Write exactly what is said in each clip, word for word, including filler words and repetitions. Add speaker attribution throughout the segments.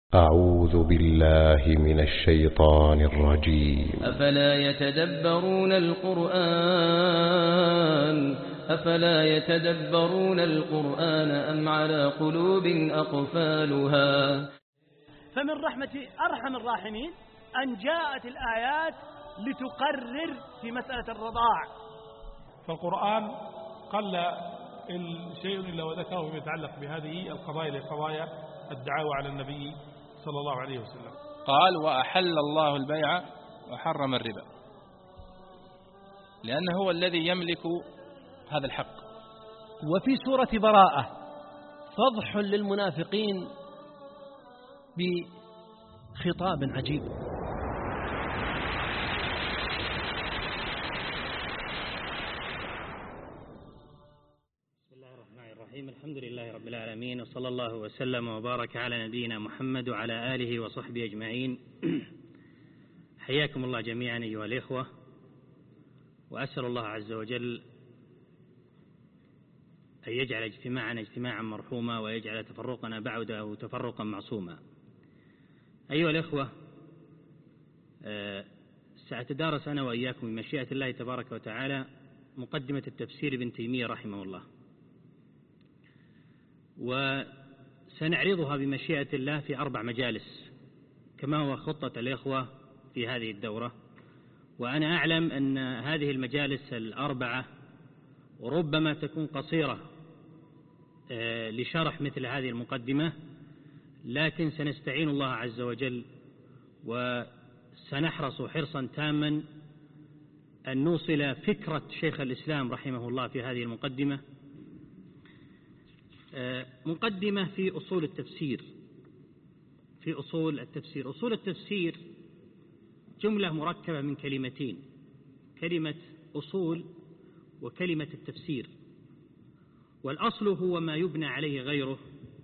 Speaker 1: أعوذ بالله من الشيطان الرجيم.
Speaker 2: أفلا يتدبرون القرآن أفلا يتدبرون القرآن أم على قلوب أقفالها.
Speaker 3: فمن رحمة أرحم الراحمين أن جاءت الآيات لتقرر في مسألة الرضاع.
Speaker 4: فالقرآن قل شيء إلا وذكره يتعلق بهذه القضايا لقضايا الدعاوى على النبي صلى الله عليه وسلم.
Speaker 5: قال وأحل الله البيع وحرم الربا، لأنه هو الذي يملك هذا الحق.
Speaker 6: وفي سورة براءة فضح للمنافقين بخطاب عجيب.
Speaker 7: الحمد لله رب العالمين، وصلى الله وسلم وبارك على نبينا محمد وعلى آله وصحبه أجمعين. حياكم الله جميعا أيها الإخوة، وأسأل الله عز وجل أن يجعل اجتماعنا اجتماعا مرحوما ويجعل تفرقنا بعده تفرقا معصوما. أيها الإخوة، سأتدارس أنا وإياكم بمشيئة الله تبارك وتعالى مقدمة التفسير ابن تيمية رحمه الله، وسنعرضها بمشيئة الله في أربع مجالس كما هو خطة الإخوة في هذه الدورة. وأنا أعلم أن هذه المجالس الأربعة ربما تكون قصيرة لشرح مثل هذه المقدمة، لكن سنستعين الله عز وجل وسنحرص حرصا تاما أن نوصل فكرة شيخ الإسلام رحمه الله في هذه المقدمة. مقدمة في أصول التفسير. في أصول التفسير أصول التفسير جملة مركبة من كلمتين، كلمة أصول وكلمة التفسير، والأصل هو ما يبنى عليه غيره،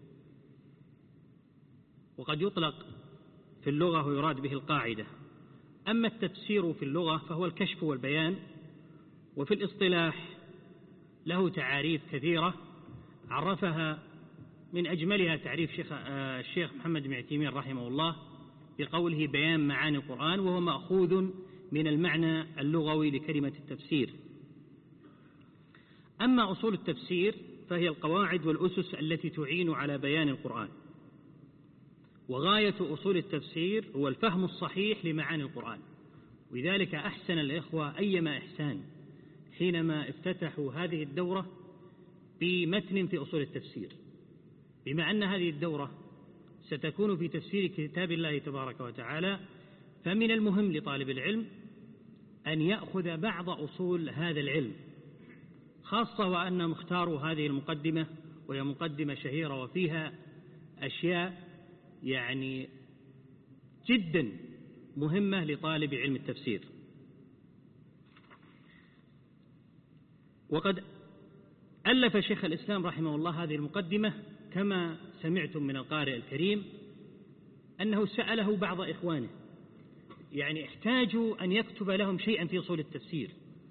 Speaker 7: وقد يطلق في اللغة ويراد به القاعدة. أما التفسير في اللغة فهو الكشف والبيان، وفي الاصطلاح له تعاريف كثيرة عرفها من أجملها تعريف شيخ الشيخ محمد بن عثيمين رحمه الله بقوله بيان معاني القرآن، وهو مأخوذ من المعنى اللغوي لكلمة التفسير. أما أصول التفسير فهي القواعد والأسس التي تعين على بيان القرآن، وغاية أصول التفسير هو الفهم الصحيح لمعاني القرآن. ولذلك أحسن الإخوة أيما إحسان حينما افتتحوا هذه الدورة بمتن في أصول التفسير، بما أن هذه الدورة ستكون في تفسير كتاب الله تبارك وتعالى، فمن المهم لطالب العلم أن يأخذ بعض أصول هذا العلم، خاصة وأن مختاروا هذه المقدمة وهي مقدمة شهيرة وفيها أشياء يعني جدا مهمة لطالب علم التفسير. وقد ألف شيخ الإسلام رحمه الله هذه المقدمة كما سمعتم من القارئ الكريم أنه سأله بعض إخوانه، يعني احتاجوا أن يكتب لهم شيئا في أصول التفسير،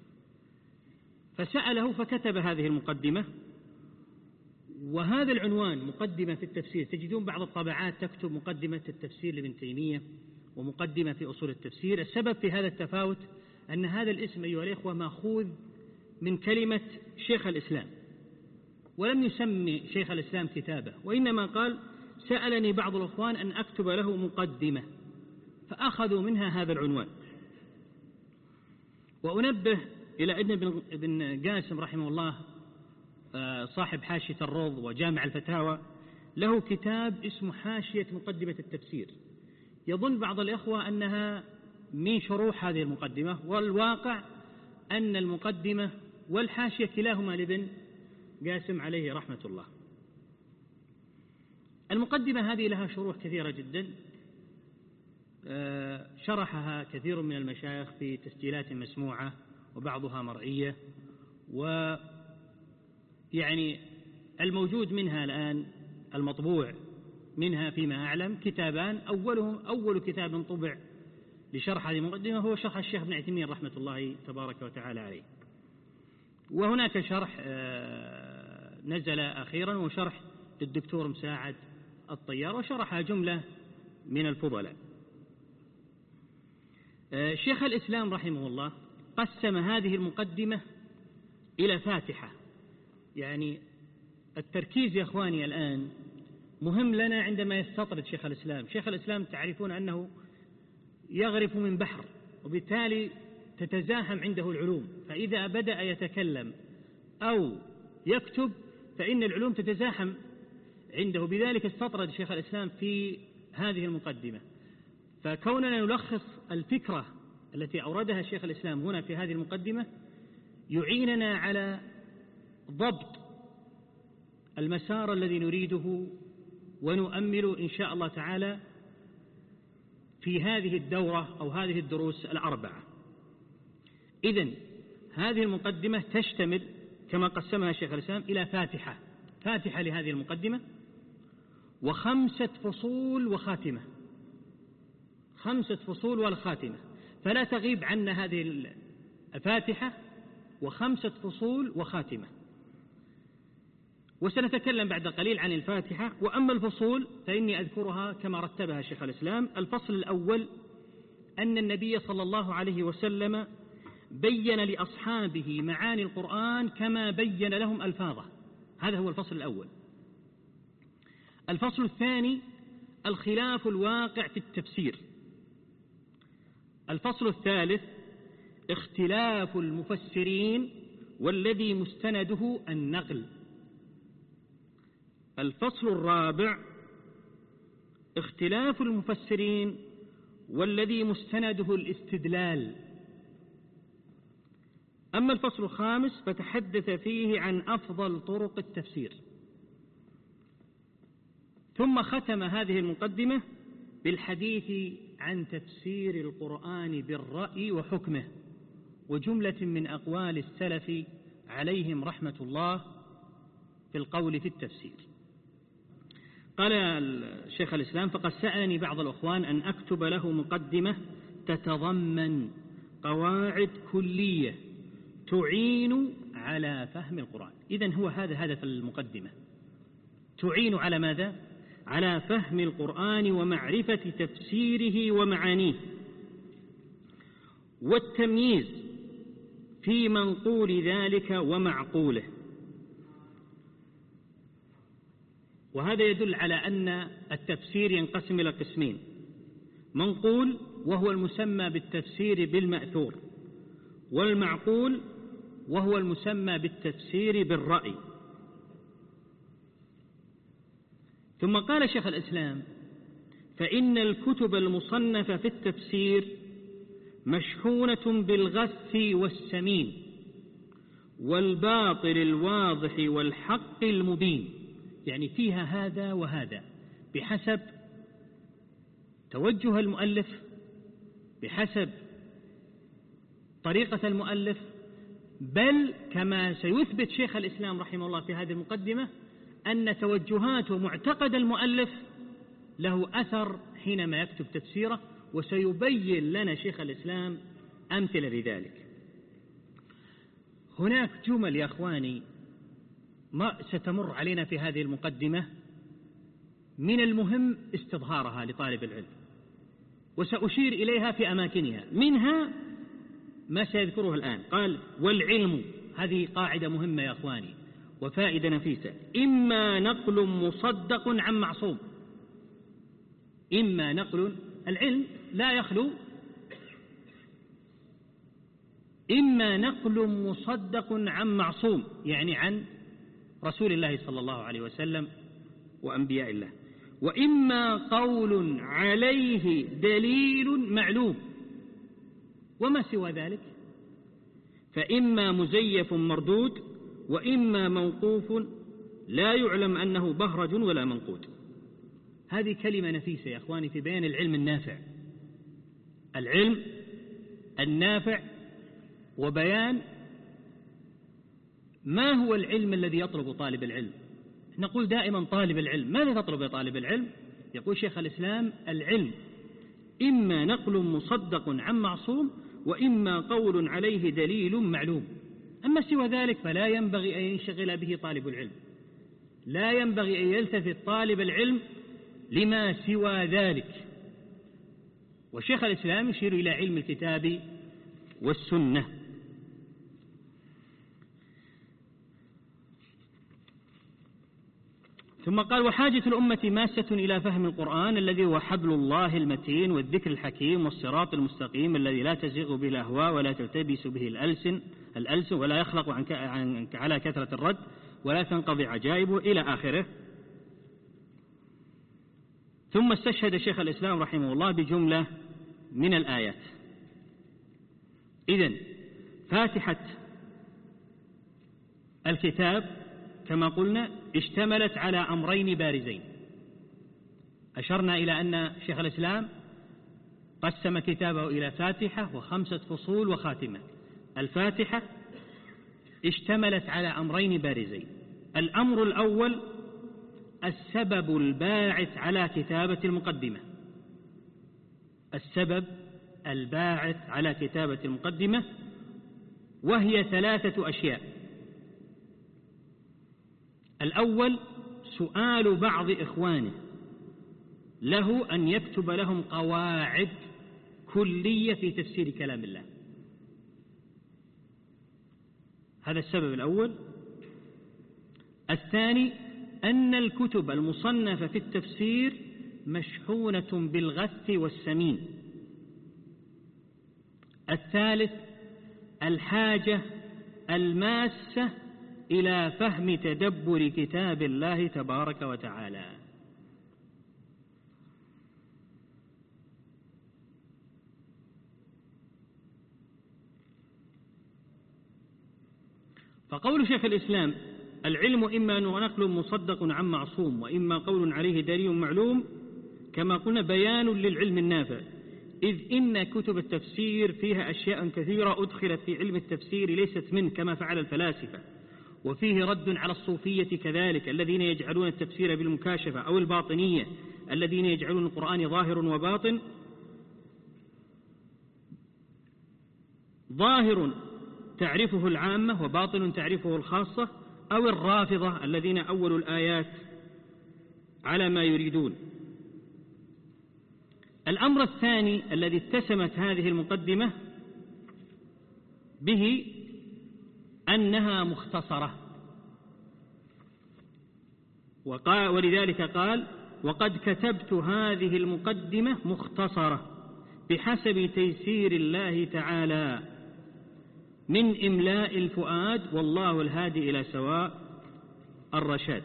Speaker 7: فسأله فكتب هذه المقدمة. وهذا العنوان مقدمة في التفسير، تجدون بعض الطبعات تكتب مقدمة التفسير لابن تيمية ومقدمة في أصول التفسير. السبب في هذا التفاوت أن هذا الاسم أيها الإخوة مأخوذ من كلمة شيخ الإسلام، ولم يسمي شيخ الإسلام كتابه، وإنما قال سألني بعض الأخوان أن أكتب له مقدمة، فأخذوا منها هذا العنوان. وأنبه إلى أن ابن قاسم رحمه الله صاحب حاشية الروض وجامع الفتاوى له كتاب اسمه حاشية مقدمة التفسير. يظن بعض الإخوة أنها من شروح هذه المقدمة، والواقع أن المقدمة والحاشية كلاهما لابن قاسم عليه رحمة الله. المقدمة هذه لها شروح كثيرة جدا، شرحها كثير من المشايخ في تسجيلات مسموعة وبعضها مرئية، ويعني الموجود منها الآن المطبوع منها فيما أعلم كتابان. أولهم أول كتاب طبع لشرح هذه المقدمة هو شرح الشيخ ابن عثيمين رحمة الله تبارك وتعالى عليه، وهناك شرح نزل أخيرا وشرح للدكتور مساعد الطيار، وشرحها جملة من الفضلاء. شيخ الإسلام رحمه الله قسم هذه المقدمة إلى فاتحة. يعني التركيز يا أخواني الآن مهم لنا عندما يستطرد شيخ الإسلام. شيخ الإسلام تعرفون أنه يغرف من بحر، وبالتالي تتزاحم عنده العلوم، فإذا بدأ يتكلم أو يكتب فإن العلوم تتزاحم عنده، بذلك استطرد شيخ الإسلام في هذه المقدمة. فكوننا نلخص الفكرة التي أوردها شيخ الإسلام هنا في هذه المقدمة يعيننا على ضبط المسار الذي نريده ونؤمل إن شاء الله تعالى في هذه الدورة أو هذه الدروس الأربعة. إذن هذه المقدمة تشتمل كما قسمها شيخ الإسلام إلى فاتحة، فاتحة لهذه المقدمة، وخمسة فصول وخاتمة، خمسة فصول والخاتمة، فلا تغيب عنا هذه الفاتحة وخمسة فصول وخاتمة. وسنتكلم بعد قليل عن الفاتحة. وأما الفصول فإني أذكرها كما رتبها شيخ الإسلام. الفصل الأول أن النبي صلى الله عليه وسلم بين لأصحابه معاني القرآن كما بين لهم ألفاظه، هذا هو الفصل الأول. الفصل الثاني الخلاف الواقع في التفسير. الفصل الثالث اختلاف المفسرين والذي مستنده النقل. الفصل الرابع اختلاف المفسرين والذي مستنده الاستدلال. أما الفصل الخامس فتحدث فيه عن أفضل طرق التفسير. ثم ختم هذه المقدمة بالحديث عن تفسير القرآن بالرأي وحكمه وجملة من أقوال السلف عليهم رحمة الله في القول في التفسير. قال الشيخ الإسلام: فقد سألني بعض الأخوان أن أكتب له مقدمة تتضمن قواعد كلية تعين على فهم القرآن. إذن هو هذا هدف المقدمة، تعين على ماذا؟ على فهم القرآن ومعرفة تفسيره ومعانيه، والتمييز في منقول ذلك ومعقوله. وهذا يدل على أن التفسير ينقسم إلى قسمين: منقول وهو المسمى بالتفسير بالمأثور، والمعقول وهو المسمى بالتفسير بالرأي. ثم قال شيخ الإسلام: فإن الكتب المصنفة في التفسير مشحونة بالغث والسمين والباطل الواضح والحق المبين، يعني فيها هذا وهذا بحسب توجه المؤلف، بحسب طريقة المؤلف، بل كما سيثبت شيخ الإسلام رحمه الله في هذه المقدمة أن توجهات ومعتقد المؤلف له أثر حينما يكتب تفسيره، وسيبين لنا شيخ الإسلام أمثلة لذلك. هناك جمل يا أخواني ما ستمر علينا في هذه المقدمة من المهم استظهارها لطالب العلم، وسأشير إليها في أماكنها. منها ما سيذكره الآن. قال: والعلم، هذه قاعدة مهمة يا أخواني وفائدة نفيسة، إما نقل مصدق عن معصوم. إما نقل، العلم لا يخلو، إما نقل مصدق عن معصوم، يعني عن رسول الله صلى الله عليه وسلم وأنبياء الله، وإما قول عليه دليل معلوم، وما سوى ذلك فإما مزيف مردود، وإما موقوف لا يعلم أنه بهرج ولا منقود. هذه كلمة نفيسة يا أخواني في بيان العلم النافع، العلم النافع، وبيان ما هو العلم الذي يطلب طالب العلم. نقول دائما طالب العلم، ماذا تطلب يا طالب العلم؟ يقول شيخ الإسلام: العلم إما نقل مصدق عن معصوم، وإما قول عليه دليل معلوم. أما سوى ذلك فلا ينبغي أن ينشغل به طالب العلم، لا ينبغي أن يلتفت طالب العلم لما سوى ذلك، وشيخ الإسلام يشير إلى علم الكتاب والسنة. ثم قال: وحاجة الأمة ماسة إلى فهم القرآن الذي هو حبل الله المتين والذكر الحكيم والصراط المستقيم الذي لا تزيغ به الأهواء ولا تلتبس به الألسن الألسن ولا يخلق عن عن على كثرة الرد ولا تنقضي عجائبه إلى آخره. ثم استشهد شيخ الإسلام رحمه الله بجملة من الآيات. إذن فاتحة الكتاب كما قلنا اشتملت على أمرين بارزين. أشرنا إلى أن شيخ الإسلام قسم كتابه إلى فاتحة وخمسة فصول وخاتمة. الفاتحة اشتملت على أمرين بارزين. الأمر الأول السبب الباعث على كتابة المقدمة، السبب الباعث على كتابة المقدمة، وهي ثلاثة أشياء. الأول سؤال بعض إخوانه له أن يكتب لهم قواعد كلية في تفسير كلام الله. هذا السبب الأول. الثاني أن الكتب المصنفة في التفسير مشحونة بالغث والسمين. الثالث الحاجة الماسة إلى فهم تدبر كتاب الله تبارك وتعالى. فقول شيخ الإسلام: العلم إما نقل مصدق عن معصوم وإما قول عليه دليل معلوم، كما قلنا بيان للعلم النافع، إذ إن كتب التفسير فيها أشياء كثيرة أدخلت في علم التفسير ليست منه كما فعل الفلاسفة، وفيه رد على الصوفية كذلك الذين يجعلون التفسير بالمكاشفة، أو الباطنية الذين يجعلون القرآن ظاهر وباطن، ظاهر تعرفه العامة وباطن تعرفه الخاصة، أو الرافضة الذين أولوا الآيات على ما يريدون. الأمر الثاني الذي اتسمت هذه المقدمة به أنها مختصرة، وقال ولذلك قال: وقد كتبت هذه المقدمة مختصرة بحسب تيسير الله تعالى من إملاء الفؤاد والله الهادي إلى سواء الرشاد.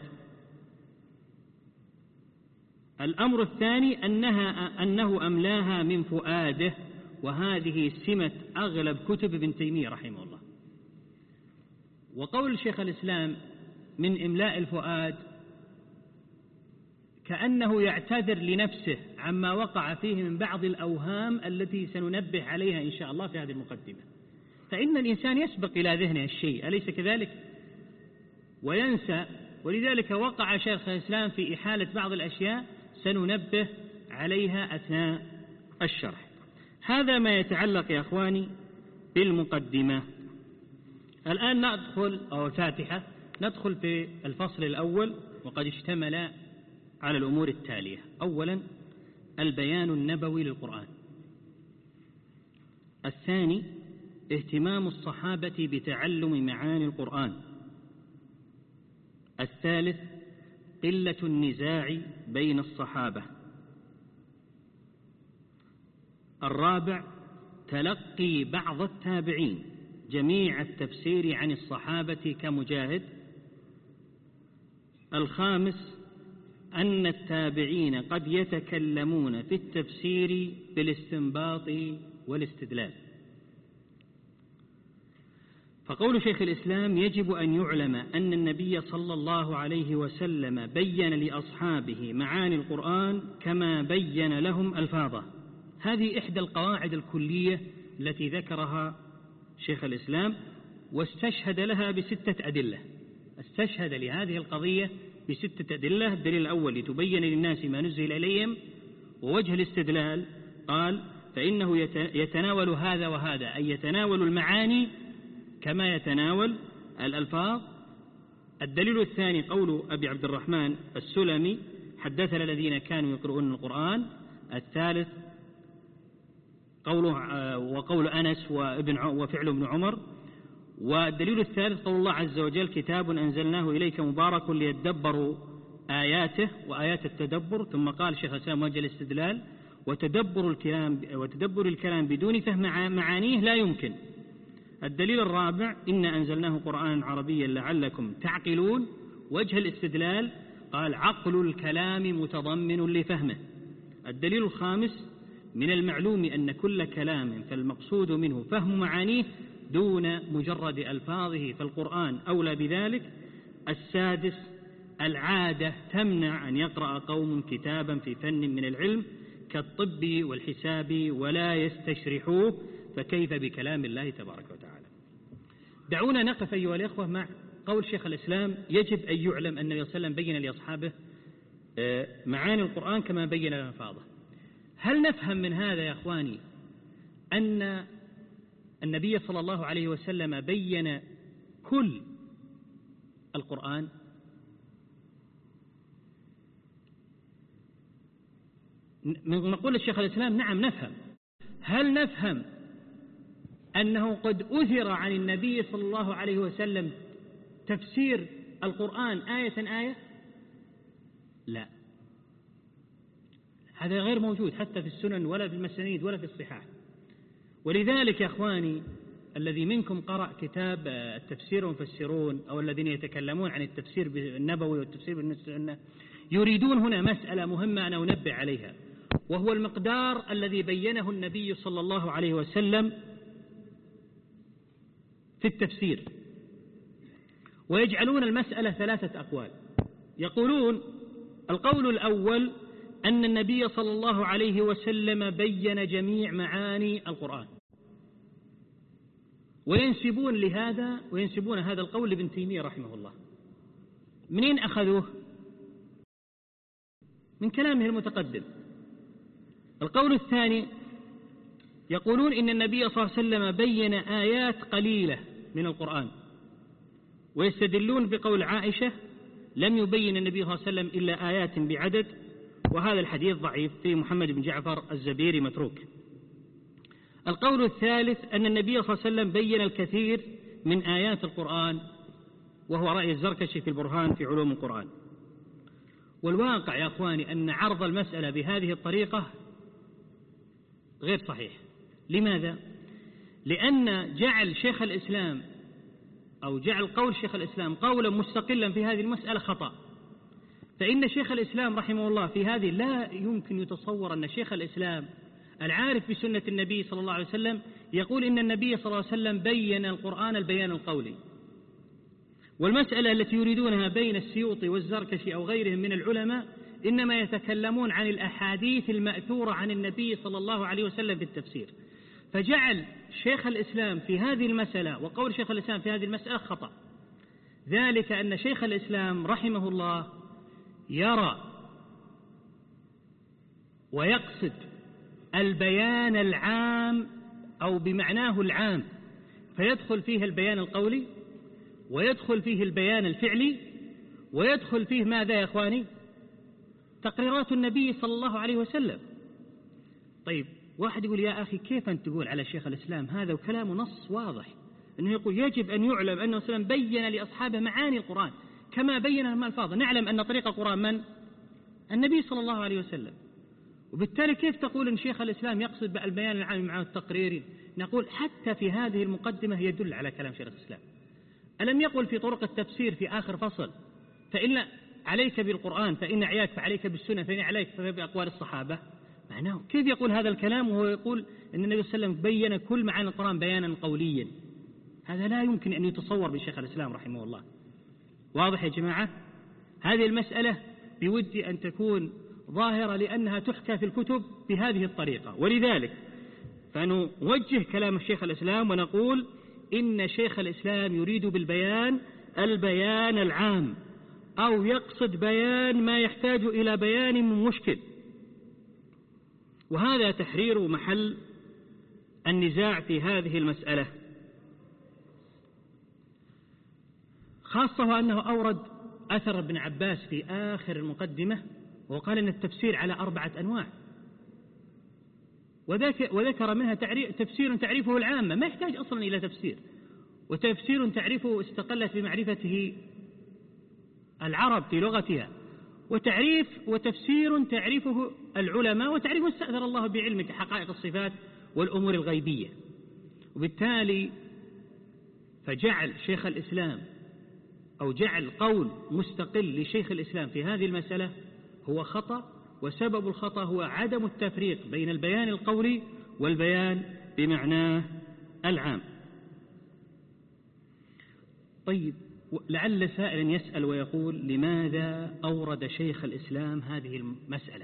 Speaker 7: الأمر الثاني أنها أنه أملاها من فؤاده، وهذه سمة أغلب كتب ابن تيمية رحمه الله. وقول شيخ الإسلام من إملاء الفؤاد كأنه يعتذر لنفسه عما وقع فيه من بعض الأوهام التي سننبه عليها إن شاء الله في هذه المقدمة. فإن الإنسان يسبق إلى ذهنه الشيء، أليس كذلك؟ وينسى، ولذلك وقع شيخ الإسلام في إحالة بعض الأشياء سننبه عليها أثناء الشرح. هذا ما يتعلق يا أخواني بالمقدمة. الآن ندخل أو الفاتحة ندخل في الفصل الأول، وقد اشتمل على الأمور التالية: أولا البيان النبوي للقرآن. الثاني اهتمام الصحابة بتعلم معاني القرآن. الثالث قلة النزاع بين الصحابة. الرابع تلقي بعض التابعين جميع التفسير عن الصحابة كمجاهد. الخامس أن التابعين قد يتكلمون في التفسير بالاستنباط والاستدلال. فقول شيخ الإسلام: يجب أن يعلم أن النبي صلى الله عليه وسلم بين لأصحابه معاني القرآن كما بين لهم ألفاظه. هذه إحدى القواعد الكلية التي ذكرها شيخ الإسلام، واستشهد لها بستة أدلة. استشهد لهذه القضية بستة أدلة. الدليل الأول: لتبين للناس ما نزل إليهم. ووجه الاستدلال قال: فإنه يتناول هذا وهذا، أي يتناول المعاني كما يتناول الألفاظ. الدليل الثاني قول أبي عبد الرحمن السلمي: حدثنا الذين كانوا يقرؤون القرآن. الثالث قوله وقول أنس وابن وفعل ابن عمر. والدليل الثالث قول الله عز وجل كتاب أنزلناه إليك مبارك ليدبروا آياته وآيات التدبر. ثم قال شيخ الإسلام وجه الاستدلال وتدبر الكلام وتدبر الكلام بدون فهم معانيه لا يمكن. الدليل الرابع إن أنزلناه قرآنا عربيا لعلكم تعقلون. وجه الاستدلال قال عقل الكلام متضمن لفهمه. الدليل الخامس من المعلوم أن كل كلام فالمقصود منه فهم معانيه دون مجرد ألفاظه فالقرآن أولى بذلك. السادس العادة تمنع أن يقرأ قوم كتابا في فن من العلم كالطب والحساب ولا يستشرحوه فكيف بكلام الله تبارك وتعالى. دعونا نقف أيها الأخوة مع قول شيخ الإسلام يجب أن يعلم أن النبي صلى الله عليه وسلم بين لأصحابه معاني القرآن كما بين ألفاظه. هل نفهم من هذا يا أخواني أن النبي صلى الله عليه وسلم بين كل القرآن؟ من مقولة الشيخ الإسلام نعم نفهم. هل نفهم أنه قد أثر عن النبي صلى الله عليه وسلم تفسير القرآن آية آية؟ لا، هذا غير موجود حتى في السنن ولا في المسانيد ولا في الصحاح. ولذلك يا أخواني الذي منكم قرأ كتاب التفسير ومفسرون أو الذين يتكلمون عن التفسير النبوي والتفسير بالسنة يريدون هنا مسألة مهمة أنا أنبه عليها، وهو المقدار الذي بينه النبي صلى الله عليه وسلم في التفسير، ويجعلون المسألة ثلاثة أقوال. يقولون القول الأول أن النبي صلى الله عليه وسلم بين جميع معاني القرآن، وينسبون لهذا وينسبون هذا القول لابن تيمية رحمه الله. منين أخذوه؟ من كلامه المتقدم. القول الثاني يقولون إن النبي صلى الله عليه وسلم بين آيات قليلة من القرآن، ويستدلون بقول عائشة لم يبين النبي صلى الله عليه وسلم إلا آيات بعدد، وهذا الحديث ضعيف في محمد بن جعفر الزبيري متروك. القول الثالث أن النبي صلى الله عليه وسلم بين الكثير من آيات القرآن، وهو رأي الزركشي في البرهان في علوم القرآن. والواقع يا أخواني أن عرض المسألة بهذه الطريقة غير صحيح. لماذا؟ لأن جعل شيخ الإسلام أو جعل قول شيخ الإسلام قولا مستقلا في هذه المسألة خطأ. فإن شيخ الإسلام رحمه الله في هذه لا يمكن يتصور أن شيخ الإسلام العارف بسنة النبي صلى الله عليه وسلم يقول إن النبي صلى الله عليه وسلم بين القرآن البيان القولي. والمسألة التي يريدونها بين السيوطي والزركشي أو غيرهم من العلماء إنما يتكلمون عن الأحاديث المأثورة عن النبي صلى الله عليه وسلم في التفسير. فجعل شيخ الإسلام في هذه المسألة وقول شيخ الإسلام في هذه المسألة خطأ، ذلك أن شيخ الإسلام رحمه الله يرى ويقصد البيان العام أو بمعناه العام، فيدخل فيه البيان القولي ويدخل فيه البيان الفعلي ويدخل فيه ماذا يا أخواني؟ تقريرات النبي صلى الله عليه وسلم. طيب واحد يقول يا أخي كيف أنت تقول على شيخ الإسلام هذا وكلامه نص واضح أنه يقول يجب أن يعلم أنه صلى الله عليه وسلم بين لأصحابه معاني القرآن كما بين لهم الفاظ. نعلم أن طريق القرآن من؟ النبي صلى الله عليه وسلم. وبالتالي كيف تقول أن شيخ الإسلام يقصد البيان العام مع التقرير؟ نقول حتى في هذه المقدمة يدل على كلام شيخ الإسلام. ألم يقل في طرق التفسير في آخر فصل فإن عليك بالقرآن فإن عياك فعليك بالسنة فإن عليك بأقوال الصحابة؟ معناه كيف يقول هذا الكلام وهو يقول أن النبي صلى الله عليه وسلم بين كل معاني القرآن بيانا قوليا؟ هذا لا يمكن أن يتصور بشيخ الإسلام رحمه الله. واضح يا جماعة؟ هذه المسألة بودي أن تكون ظاهرة لأنها تحكى في الكتب بهذه الطريقة. ولذلك فنوجه كلام الشيخ الإسلام ونقول إن شيخ الإسلام يريد بالبيان البيان العام أو يقصد بيان ما يحتاج إلى بيان مشكل، وهذا تحرير محل النزاع في هذه المسألة، خاصة وأنه أورد أثر ابن عباس في آخر المقدمة وقال أن التفسير على أربعة أنواع، وذكر منها تفسير تعريفه العامة ما يحتاج أصلا إلى تفسير، وتفسير تعريفه استقلت بمعرفته العرب في لغتها، وتعريف وتفسير تعريفه العلماء، وتعريف استأثر الله بعلمه كحقائق الصفات والأمور الغيبية. وبالتالي فجعل شيخ الإسلام أو جعل قول مستقل لشيخ الإسلام في هذه المسألة هو خطأ، وسبب الخطأ هو عدم التفريق بين البيان القولي والبيان بمعناه العام. طيب، لعل سائل يسأل ويقول لماذا أورد شيخ الإسلام هذه المسألة؟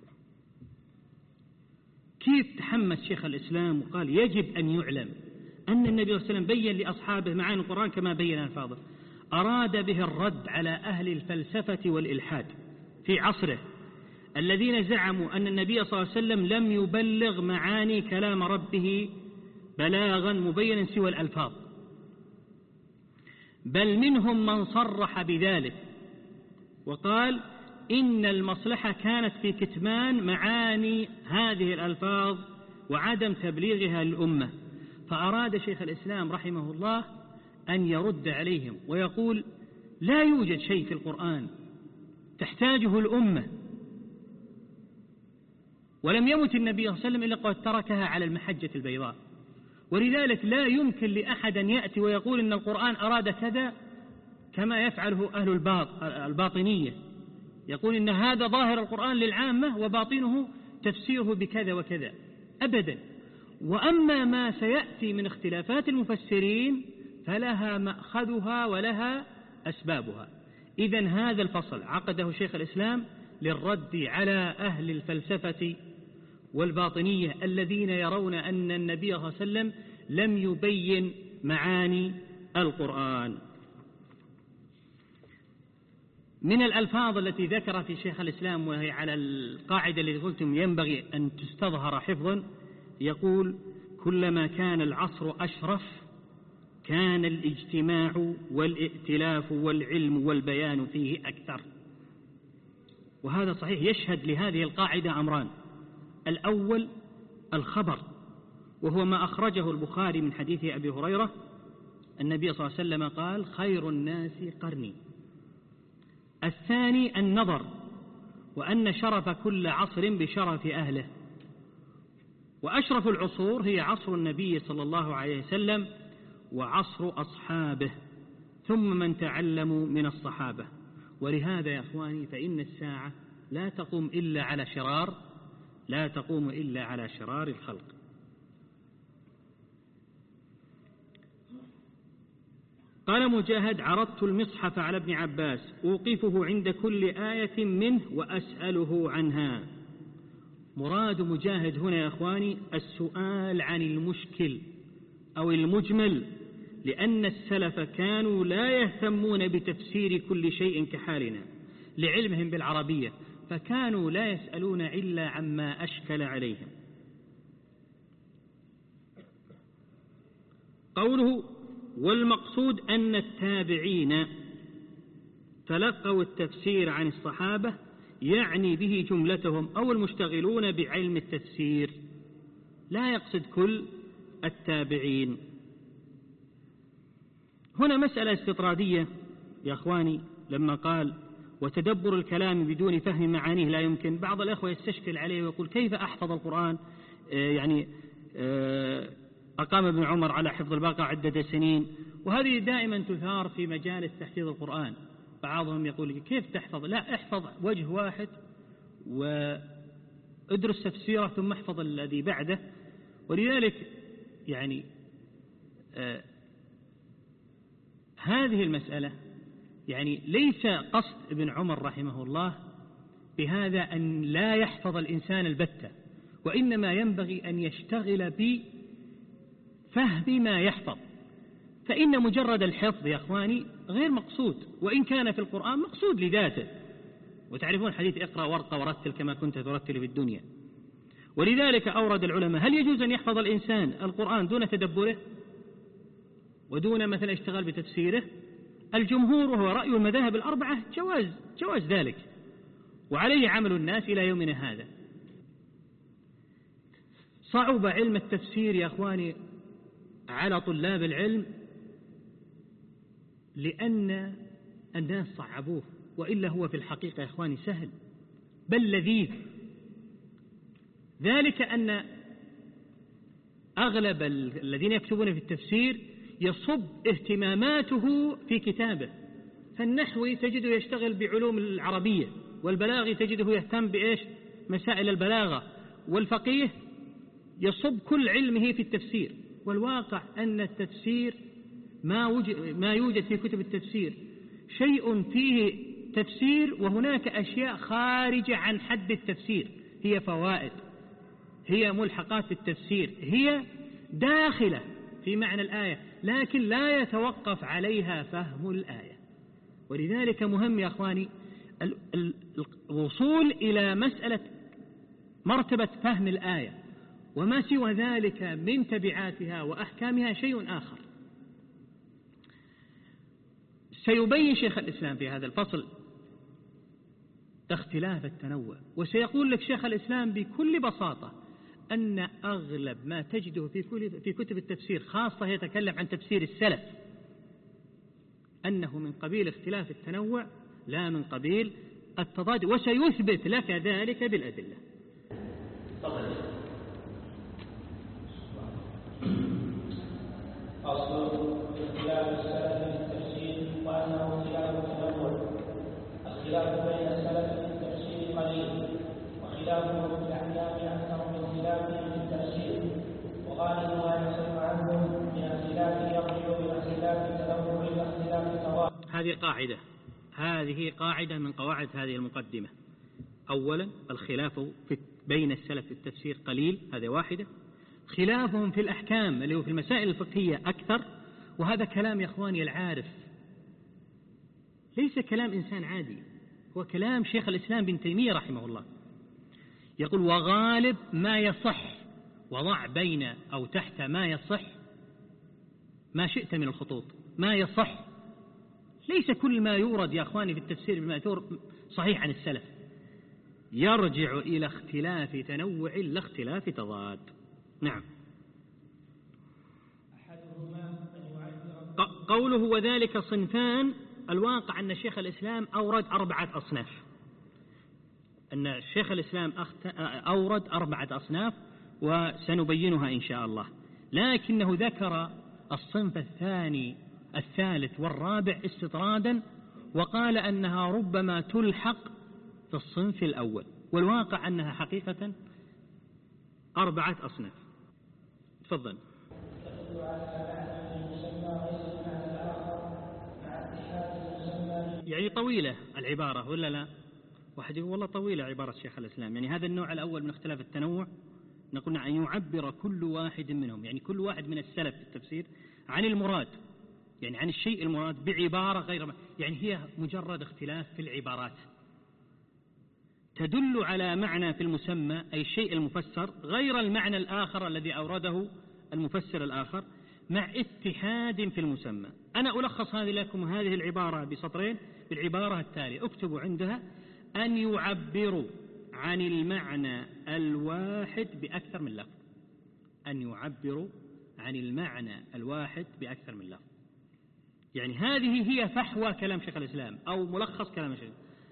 Speaker 7: كيف تحمس شيخ الإسلام وقال يجب أن يعلم أن النبي صلى الله عليه وسلم بين لأصحابه معاني القرآن كما بين ألفاظه؟ أراد به الرد على أهل الفلسفة والإلحاد في عصره الذين زعموا أن النبي صلى الله عليه وسلم لم يبلغ معاني كلام ربه بلاغا مبينا سوى الألفاظ، بل منهم من صرح بذلك وقال إن المصلحة كانت في كتمان معاني هذه الألفاظ وعدم تبليغها للأمة. فأراد شيخ الإسلام رحمه الله أن يرد عليهم ويقول لا يوجد شيء في القرآن تحتاجه الأمة، ولم يمت النبي صلى الله عليه وسلم إلا قد تركها على المحجة البيضاء، ولذلك لا يمكن لأحد أن يأتي ويقول إن القرآن أراد كذا كما يفعله أهل الباطنية، يقول إن هذا ظاهر القرآن للعامة وباطنه تفسيره بكذا وكذا، أبدا. وأما ما سيأتي من اختلافات المفسرين فلها مأخذها ولها أسبابها. إذن هذا الفصل عقده شيخ الإسلام للرد على أهل الفلسفة والباطنية الذين يرون أن النبي صلى الله عليه وسلم لم يبين معاني القرآن. من الألفاظ التي ذكر في شيخ الإسلام وهي على القاعدة التي قلتم ينبغي أن تستظهر حفظا، يقول كلما كان العصر أشرف كان الاجتماع والائتلاف والعلم والبيان فيه أكثر. وهذا صحيح، يشهد لهذه القاعدة أمران: الأول الخبر، وهو ما أخرجه البخاري من حديث أبي هريرة النبي صلى الله عليه وسلم قال خير الناس قرني. الثاني النظر، وأن شرف كل عصر بشرف أهله، وأشرف العصور هي عصر النبي صلى الله عليه وسلم وعصر أصحابه ثم من تعلموا من الصحابة. ولهذا يا أخواني فإن الساعة لا تقوم إلا على شرار لا تقوم إلا على شرار الخلق. قال مجاهد عرضت المصحف على ابن عباس أوقفه عند كل آية منه وأسأله عنها. مراد مجاهد هنا يا أخواني السؤال عن المشكل أو المجمل، لأن السلف كانوا لا يهتمون بتفسير كل شيء كحالنا لعلمهم بالعربية، فكانوا لا يسألون إلا عما أشكل عليهم. قوله والمقصود أن التابعين تلقوا التفسير عن الصحابة يعني به جملتهم أو المشتغلون بعلم التفسير، لا يقصد كل التابعين. هنا مسألة استطرادية يا أخواني، لما قال وتدبر الكلام بدون فهم معانيه لا يمكن. بعض الأخوة يستشكل عليه ويقول كيف أحفظ القرآن؟ آه يعني آه أقام ابن عمر على حفظ البقرة عدة سنين، وهذه دائما تثار في مجالس تحفيظ القرآن. بعضهم يقول كيف تحفظ؟ لا، احفظ وجه واحد وادرس تفسيره ثم احفظ الذي بعده. ولذلك يعني آه هذه المسألة يعني ليس قصد ابن عمر رحمه الله بهذا أن لا يحفظ الإنسان البتة، وإنما ينبغي أن يشتغل بفهم ما يحفظ، فإن مجرد الحفظ يا أخواني غير مقصود، وإن كان في القرآن مقصود لذاته. وتعرفون حديث اقرأ وارقى ورتل كما كنت ترتل في الدنيا. ولذلك أورد العلماء هل يجوز أن يحفظ الإنسان القرآن دون تدبره ودون مثلا اشتغال بتفسيره؟ الجمهور وهو رأي المذاهب الأربعة جواز جواز ذلك، وعليه عمل الناس إلى يومنا هذا. صعب علم التفسير يا أخواني على طلاب العلم لأن الناس صعبوه، وإلا هو في الحقيقة يا أخواني سهل بل لذيذ. ذلك أن أغلب الذين يكتبون في التفسير يصب اهتماماته في كتابه، فالنحوي تجده يشتغل بعلوم العربية، والبلاغي تجده يهتم بإيش؟ مسائل البلاغة، والفقيه يصب كل علمه في التفسير. والواقع أن التفسير ما, ما يوجد في كتب التفسير شيء فيه تفسير، وهناك أشياء خارجة عن حد التفسير، هي فوائد، هي ملحقات في التفسير، هي داخلة في معنى الآية، لكن لا يتوقف عليها فهم الآية. ولذلك مهم يا أخواني الوصول إلى مسألة مرتبة فهم الآية، وما سوى ذلك من تبعاتها وأحكامها شيء آخر. سيبين شيخ الإسلام في هذا الفصل اختلاف التنوع، وسيقول لك شيخ الإسلام بكل بساطة أن أغلب ما تجده في كتب التفسير، خاصة يتكلم عن تفسير السلف، أنه من قبيل اختلاف التنوع لا من قبيل التضاد، وسيثبت لك ذلك بالأدلة.
Speaker 8: أصل اختلاف السلف في التفسير وأنه خلاف التنوع. الخلاف بين السلف في التفسير قليل، وخلافهم في الأحكام أكثر من خلافهم في التفسير، وغالب ما يصح عنهم من الخلاف يرجع إلى اختلاف التنوع إلى اختلاف التوافق.
Speaker 7: هذه قاعدة هذه قاعدة من قواعد هذه المقدمة. أولا الخلاف في بين السلف في التفسير قليل، هذه واحدة. خلافهم في الأحكام اللي هو في المسائل الفقهية أكثر، وهذا كلام يا إخواني العارف، ليس كلام إنسان عادي، هو كلام شيخ الإسلام بن تيمية رحمه الله. يقول وغالب ما يصح، وضع بين أو تحت ما يصح ما شئت من الخطوط، ما يصح، ليس كل ما يورد يا أخواني في التفسير بالمأثور صحيح عن السلف، يرجع إلى اختلاف تنوع لا اختلاف تضاد. نعم. قوله وذلك صنفان، الواقع أن شيخ الإسلام أورد أربعة أصناف، أن شيخ الإسلام أورد أربعة أصناف وسنبينها إن شاء الله، لكنه ذكر الصنف الثاني الثالث والرابع استطرادا، وقال أنها ربما تلحق في الصنف الأول، والواقع أنها حقيقة أربعة أصناف. تفضل. يعني طويلة العبارة ولا لا؟ واحد يقول والله طويلة عبارة شيخ الإسلام. يعني هذا النوع الأول من اختلاف التنوع نقول أن يعبر كل واحد منهم، يعني كل واحد من السلف في التفسير عن المراد، يعني عن الشيء المراد بعبارة غير ما، يعني هي مجرد اختلاف في العبارات تدل على معنى في المسمى أي الشيء المفسر غير المعنى الآخر الذي أورده المفسر الآخر، مع اتحاد في المسمى. أنا ألخص هذه لكم هذه العبارة بسطرين بالعبارة التالية، اكتبوا عندها أن يعبروا عن المعنى الواحد بأكثر من لفظ، أن يعبروا عن المعنى الواحد بأكثر من لفظ. يعني هذه هي فحوى كلام شيخ الإسلام أو ملخص كلام شيخ،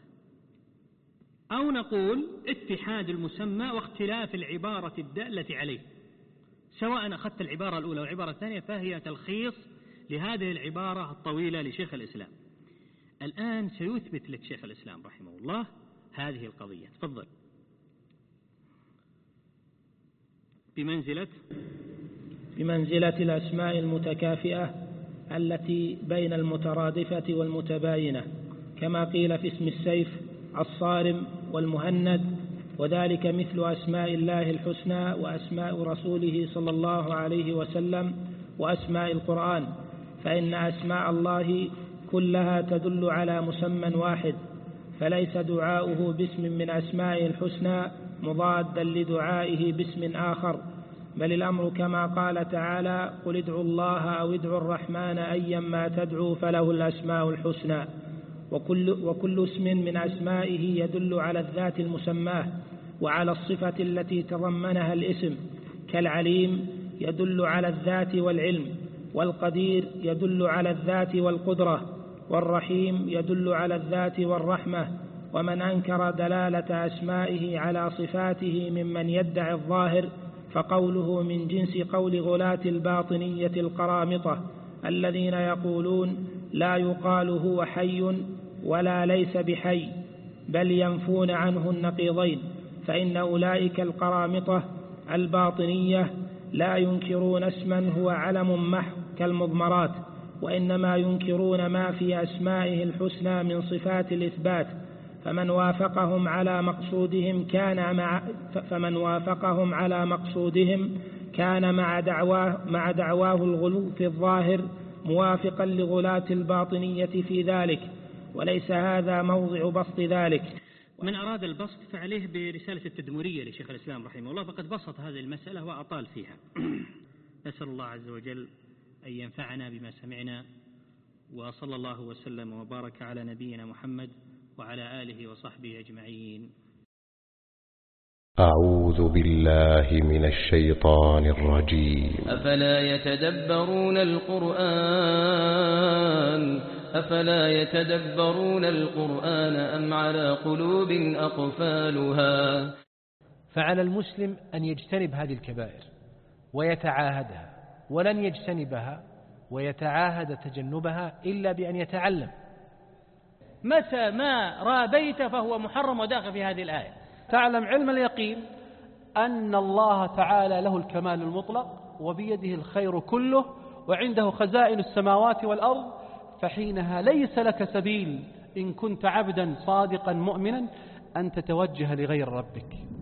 Speaker 7: أو نقول اتحاد المسمى واختلاف العبارة الدالة عليه، سواء أخذت العبارة الأولى والعبارة الثانية فهي تلخيص لهذه العبارة الطويلة لشيخ الإسلام. الآن سيثبت لك شيخ الإسلام رحمه الله هذه القضية. تفضل. بمنزلة
Speaker 8: بمنزلة الأسماء المتكافئة التي بين المترادفة والمتباينة، كما قيل في اسم السيف الصارم والمهند، وذلك مثل أسماء الله الحسنى وأسماء رسوله صلى الله عليه وسلم وأسماء القرآن، فإن أسماء الله كلها تدل على مسمى واحد، فليس دعاؤه باسم من أسماء الحسنى مضادا لدعائه باسم آخر، بل الأمر كما قال تعالى قل ادعوا الله أو ادعوا الرحمن أيما تدعوا فله الأسماء الحسنى، وكل, وكل اسم من أسمائه يدل على الذات المسماه وعلى الصفة التي تضمنها الاسم، كالعليم يدل على الذات والعلم، والقدير يدل على الذات والقدرة، والرحيم يدل على الذات والرحمة. ومن أنكر دلالة أسمائه على صفاته ممن يدعي الظاهر فقوله من جنس قول غلاة الباطنية القرامطة الذين يقولون لا يقال هو حي ولا ليس بحي، بل ينفون عنه النقيضين، فإن أولئك القرامطة الباطنية لا ينكرون اسما هو علم محض كالمضمرات، وإنما ينكرون ما في أسمائه الحسنى من صفات الإثبات. فمن وافقهم على مقصودهم كان مع فمن وافقهم على مقصودهم كان مع دعواه مع دعواه الغلو في الظاهر موافقا لغلاة الباطنية في ذلك، وليس هذا موضع بسط ذلك.
Speaker 7: من أراد البسط فعليه برسالة التدمرية لشيخ الإسلام رحمه الله، فقد بسط هذه المسألة وأطال فيها. نسأل الله عز وجل أن ينفعنا بما سمعنا، وصلى الله وسلم وبارك على نبينا محمد وعلى آله وصحبه أجمعين.
Speaker 1: أعوذ بالله من الشيطان الرجيم.
Speaker 2: أفلا يتدبرون القرآن أفلا يتدبرون القرآن أم على قلوب أقفالها.
Speaker 6: فعلى المسلم أن يجتنب هذه الكبائر ويتعاهدها، ولن يجتنبها ويتعاهد تجنبها إلا بأن يتعلم.
Speaker 3: متى ما رابيت فهو محرم وداخل في هذه الآية.
Speaker 9: تعلم علم اليقين أن الله تعالى له الكمال المطلق وبيده الخير كله وعنده خزائن السماوات والأرض، فحينها ليس لك سبيل إن كنت عبدا صادقا مؤمنا أن تتوجه لغير ربك.